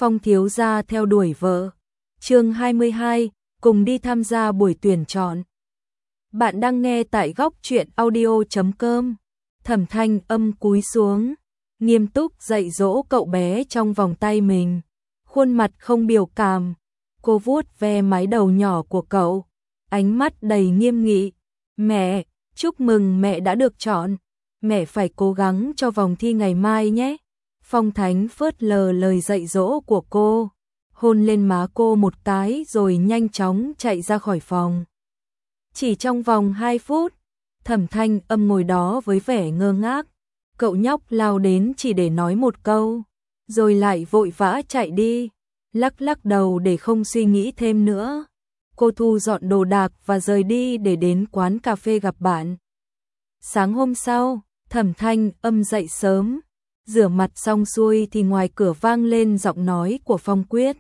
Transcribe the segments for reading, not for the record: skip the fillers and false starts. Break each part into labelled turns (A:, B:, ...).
A: Phong thiếu gia theo đuổi vợ. Chương 22, cùng đi tham gia buổi tuyển chọn. Bạn đang nghe tại góc truyện audio.com. Thẩm Thanh Âm cúi xuống, nghiêm túc dạy dỗ cậu bé trong vòng tay mình, khuôn mặt không biểu cảm. Cô vuốt ve mái đầu nhỏ của cậu, ánh mắt đầy nghiêm nghị. Mẹ, chúc mừng mẹ đã được chọn. Mẹ phải cố gắng cho vòng thi ngày mai nhé. Phong Thánh phớt lờ lời dạy dỗ của cô, hôn lên má cô một cái rồi nhanh chóng chạy ra khỏi phòng. Chỉ trong vòng 2 phút, Thẩm Thanh Âm ngồi đó với vẻ ngơ ngác. Cậu nhóc lao đến chỉ để nói một câu, rồi lại vội vã chạy đi, lắc lắc đầu để không suy nghĩ thêm nữa. Cô thu dọn đồ đạc và rời đi để đến quán cà phê gặp bạn. Sáng hôm sau, Thẩm Thanh Âm dậy sớm, rửa mặt xong xuôi thì ngoài cửa vang lên giọng nói của Phong Quyết.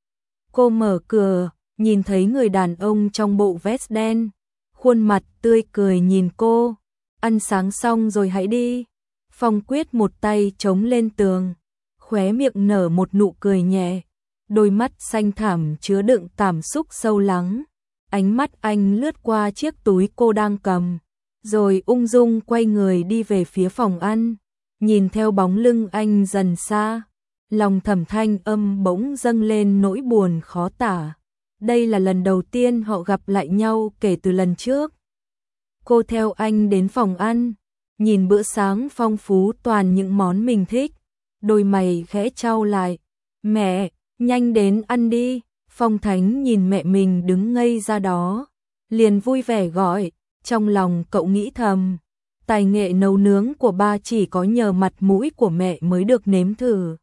A: Cô mở cửa, nhìn thấy người đàn ông trong bộ vest đen, khuôn mặt tươi cười nhìn cô. Ăn sáng xong rồi hãy đi. Phong Quyết một tay chống lên tường, khóe miệng nở một nụ cười nhẹ, đôi mắt xanh thẳm chứa đựng cảm xúc sâu lắng. Ánh mắt anh lướt qua chiếc túi cô đang cầm, rồi ung dung quay người đi về phía phòng ăn. Nhìn theo bóng lưng anh dần xa, lòng Thẩm Thanh Âm bỗng dâng lên nỗi buồn khó tả. Đây là lần đầu tiên họ gặp lại nhau kể từ lần trước. Cô theo anh đến phòng ăn, nhìn bữa sáng phong phú toàn những món mình thích, đôi mày khẽ chau lại. Mẹ, nhanh đến ăn đi. Phong Thánh nhìn mẹ mình đứng ngây ra đó, liền vui vẻ gọi. Trong lòng cậu nghĩ thầm, tài nghệ nấu nướng của ba chỉ có nhờ mặt mũi của mẹ mới được nếm thử.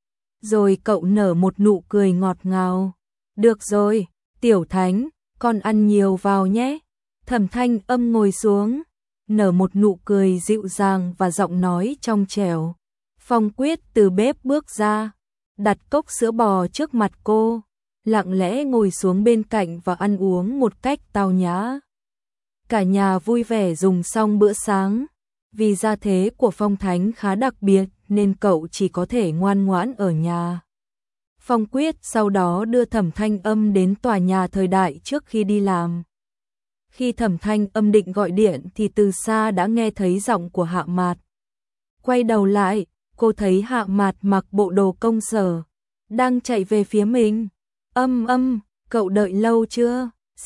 A: Rồi cậu nở một nụ cười ngọt ngào. Được rồi, Tiểu Thánh, con ăn nhiều vào nhé. Thẩm Thanh Âm ngồi xuống, nở một nụ cười dịu dàng và giọng nói trong trẻo. Phong Quyết từ bếp bước ra, đặt cốc sữa bò trước mặt cô, lặng lẽ ngồi xuống bên cạnh và ăn uống một cách tao nhã. Cả nhà vui vẻ dùng xong bữa sáng. Vì gia thế của Phong Thánh khá đặc biệt nên cậu chỉ có thể ngoan ngoãn ở nhà. Phong Quyết sau đó đưa Thẩm Thanh Âm đến tòa nhà thời đại trước khi đi làm. Khi Thẩm Thanh Âm định gọi điện thì từ xa đã nghe thấy giọng của Hạ Mạt. Quay đầu lại, cô thấy Hạ Mạt mặc bộ đồ công sở, đang chạy về phía mình. Âm, cậu đợi lâu chưa?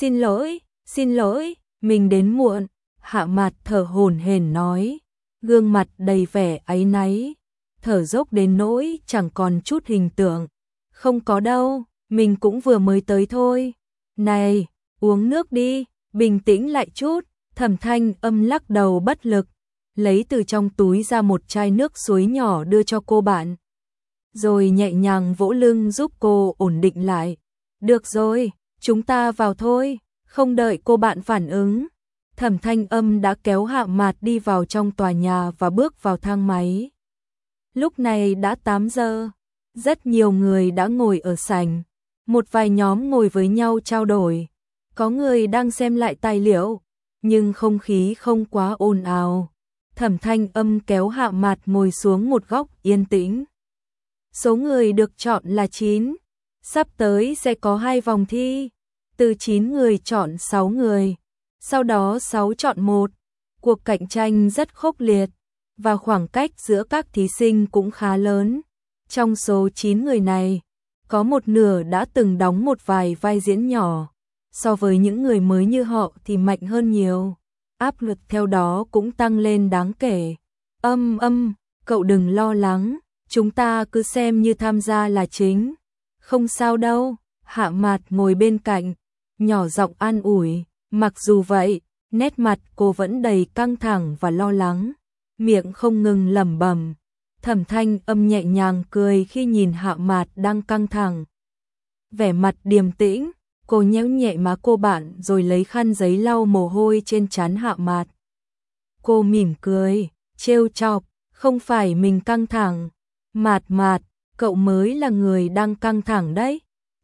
A: Xin lỗi, mình đến muộn. Hạ Mạt thở hổn hển nói, gương mặt đầy vẻ áy náy, thở dốc đến nỗi chẳng còn chút hình tượng. Không có đâu, mình cũng vừa mới tới thôi. Này, uống nước đi, bình tĩnh lại chút. Thẩm Thanh Âm lắc đầu bất lực, lấy từ trong túi ra một chai nước suối nhỏ đưa cho cô bạn, rồi nhẹ nhàng vỗ lưng giúp cô ổn định lại. Được rồi, chúng ta vào thôi. Không đợi cô bạn phản ứng, Thẩm Thanh Âm đã kéo Hạ Mạt đi vào trong tòa nhà và bước vào thang máy. Lúc này đã 8 giờ, rất nhiều người đã ngồi ở sảnh, một vài nhóm ngồi với nhau trao đổi, có người đang xem lại tài liệu, nhưng không khí không quá ồn ào. Thẩm Thanh Âm kéo Hạ Mạt ngồi xuống một góc yên tĩnh. Số người được chọn là 9, sắp tới sẽ có 2 vòng thi, từ 9 người chọn 6 người, sau đó 6 chọn 1. Cuộc cạnh tranh rất khốc liệt, và khoảng cách giữa các thí sinh cũng khá lớn. Trong số 9 người này, có một nửa đã từng đóng một vài vai diễn nhỏ, so với những người mới như họ thì mạnh hơn nhiều. Áp lực theo đó cũng tăng lên đáng kể. Cậu đừng lo lắng, chúng ta cứ xem như tham gia là chính. Không sao đâu. Hạ Mạt ngồi bên cạnh, nhỏ giọng an ủi. Mặc dù vậy, nét mặt cô vẫn đầy căng thẳng và lo lắng, miệng không ngừng lẩm bẩm. Thẩm Thanh Âm nhẹ nhàng cười khi nhìn Hạ Mạt đang căng thẳng. Vẻ mặt điềm tĩnh, cô nhéo nhẹ má cô bạn rồi lấy khăn giấy lau mồ hôi trên trán Hạ Mạt. Cô mỉm cười, trêu chọc, không phải mình căng thẳng. Mạt, cậu mới là người đang căng thẳng đấy.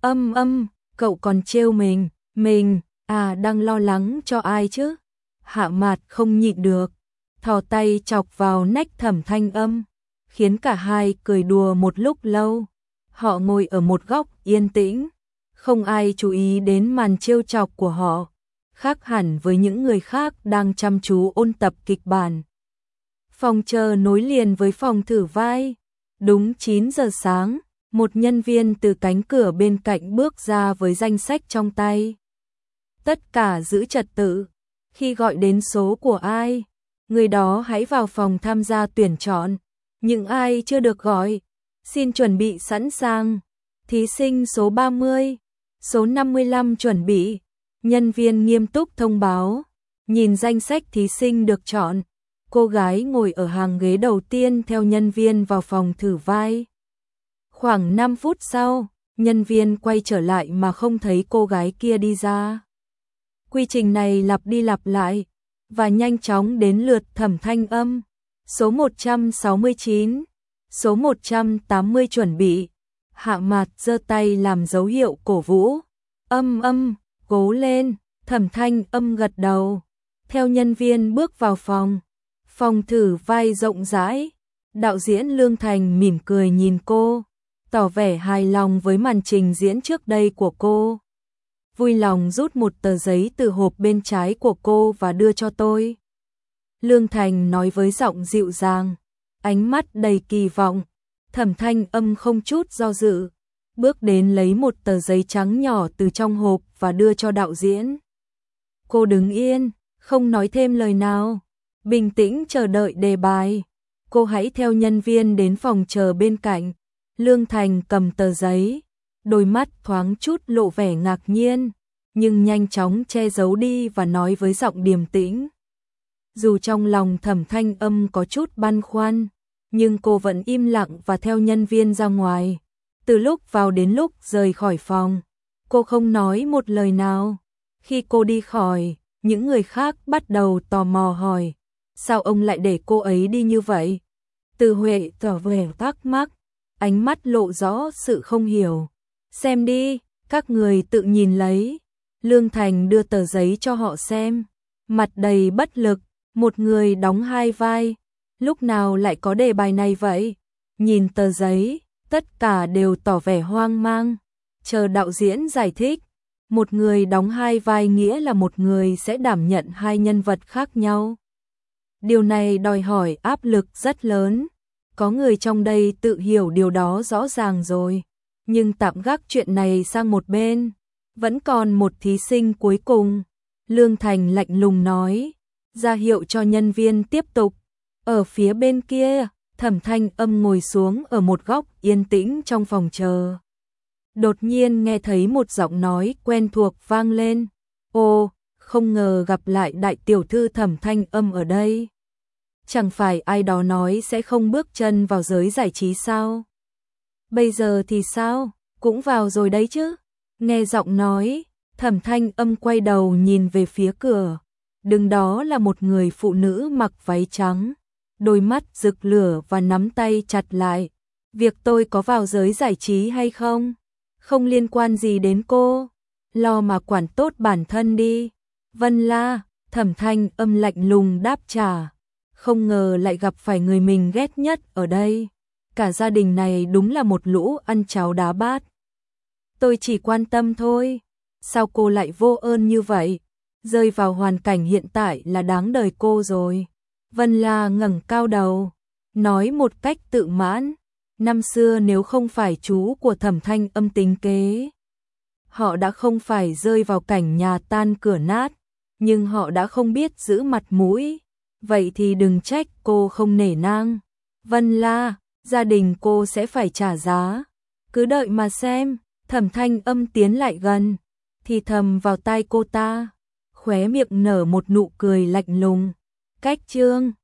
A: Cậu còn trêu mình đang lo lắng cho ai chứ? Hạ Mạt không nhịn được, thò tay chọc vào nách Thẩm Thanh Âm, khiến cả hai cười đùa một lúc lâu. Họ ngồi ở một góc yên tĩnh, không ai chú ý đến màn trêu chọc của họ, khác hẳn với những người khác đang chăm chú ôn tập kịch bản. Phòng chờ nối liền với phòng thử vai. Đúng 9 giờ sáng, một nhân viên từ cánh cửa bên cạnh bước ra với danh sách trong tay. Tất cả giữ trật tự, khi gọi đến số của ai, người đó hãy vào phòng tham gia tuyển chọn. Những ai chưa được gọi, xin chuẩn bị sẵn sàng. Thí sinh số 30, số 55 chuẩn bị. Nhân viên nghiêm túc thông báo. Nhìn danh sách thí sinh được chọn, cô gái ngồi ở hàng ghế đầu tiên theo nhân viên vào phòng thử vai. Khoảng 5 phút sau, nhân viên quay trở lại mà không thấy cô gái kia đi ra. Quy trình này lặp đi lặp lại, và nhanh chóng đến lượt Thẩm Thanh Âm. Số 169, số 180 chuẩn bị. Hạ Mạt giơ tay làm dấu hiệu cổ vũ. Âm, cố lên. Thẩm Thanh Âm gật đầu. Theo nhân viên bước vào phòng. Phòng thử vai rộng rãi. Đạo diễn Lương Thành mỉm cười nhìn cô, tỏ vẻ hài lòng với màn trình diễn trước đây của cô. Vui lòng rút một tờ giấy từ hộp bên trái của cô và đưa cho tôi. Lương Thành nói với giọng dịu dàng, ánh mắt đầy kỳ vọng. Thẩm Thanh Âm không chút do dự, bước đến lấy một tờ giấy trắng nhỏ từ trong hộp và đưa cho đạo diễn. Cô đứng yên, không nói thêm lời nào, bình tĩnh chờ đợi đề bài. Cô hãy theo nhân viên đến phòng chờ bên cạnh. Lương Thành cầm tờ giấy, đôi mắt thoáng chút lộ vẻ ngạc nhiên, nhưng nhanh chóng che giấu đi và nói với giọng điềm tĩnh. Dù trong lòng Thẩm Thanh Âm có chút băn khoăn, nhưng cô vẫn im lặng và theo nhân viên ra ngoài. Từ lúc vào đến lúc rời khỏi phòng, cô không nói một lời nào. Khi cô đi khỏi, những người khác bắt đầu tò mò hỏi, sao ông lại để cô ấy đi như vậy? Từ Huệ tỏ vẻ thắc mắc, ánh mắt lộ rõ sự không hiểu. Xem đi, các người tự nhìn lấy. Lương Thành đưa tờ giấy cho họ xem, mặt đầy bất lực. Một người đóng hai vai, lúc nào lại có đề bài này vậy? Nhìn tờ giấy, tất cả đều tỏ vẻ hoang mang, chờ đạo diễn giải thích. Một người đóng hai vai nghĩa là một người sẽ đảm nhận hai nhân vật khác nhau. Điều này đòi hỏi áp lực rất lớn. Có người trong đây tự hiểu điều đó rõ ràng rồi, nhưng tạm gác chuyện này sang một bên. Vẫn còn một thí sinh cuối cùng. Lương Thành lạnh lùng nói, ra hiệu cho nhân viên tiếp tục. Ở phía bên kia, Thẩm Thanh Âm ngồi xuống ở một góc yên tĩnh trong phòng chờ. Đột nhiên nghe thấy một giọng nói quen thuộc vang lên. Ô, không ngờ gặp lại đại tiểu thư Thẩm Thanh Âm ở đây. Chẳng phải ai đó nói sẽ không bước chân vào giới giải trí sao? Bây giờ thì sao? Cũng vào rồi đấy chứ? Nghe giọng nói, Thẩm Thanh Âm quay đầu nhìn về phía cửa. Đứng đó là một người phụ nữ mặc váy trắng, đôi mắt rực lửa và nắm tay chặt lại. Việc tôi có vào giới giải trí hay không? Không liên quan gì đến cô. Lo mà quản tốt bản thân đi. Vân La, Thẩm Thanh Âm lạnh lùng đáp trả. Không ngờ lại gặp phải người mình ghét nhất ở đây. Cả gia đình này đúng là một lũ ăn cháo đá bát. Tôi chỉ quan tâm thôi. Sao cô lại vô ơn như vậy? Rơi vào hoàn cảnh hiện tại là đáng đời cô rồi. Vân La ngẩng cao đầu, nói một cách tự mãn. Năm xưa nếu không phải chú của Thẩm Thanh Âm tính kế, họ đã không phải rơi vào cảnh nhà tan cửa nát, nhưng họ đã không biết giữ mặt mũi. Vậy thì đừng trách cô không nể nang. Vân La, gia đình cô sẽ phải trả giá. Cứ đợi mà xem. Thẩm Thanh Âm tiến lại gần, thì thầm vào tai cô ta, khóe miệng nở một nụ cười lạnh lùng. Cách chương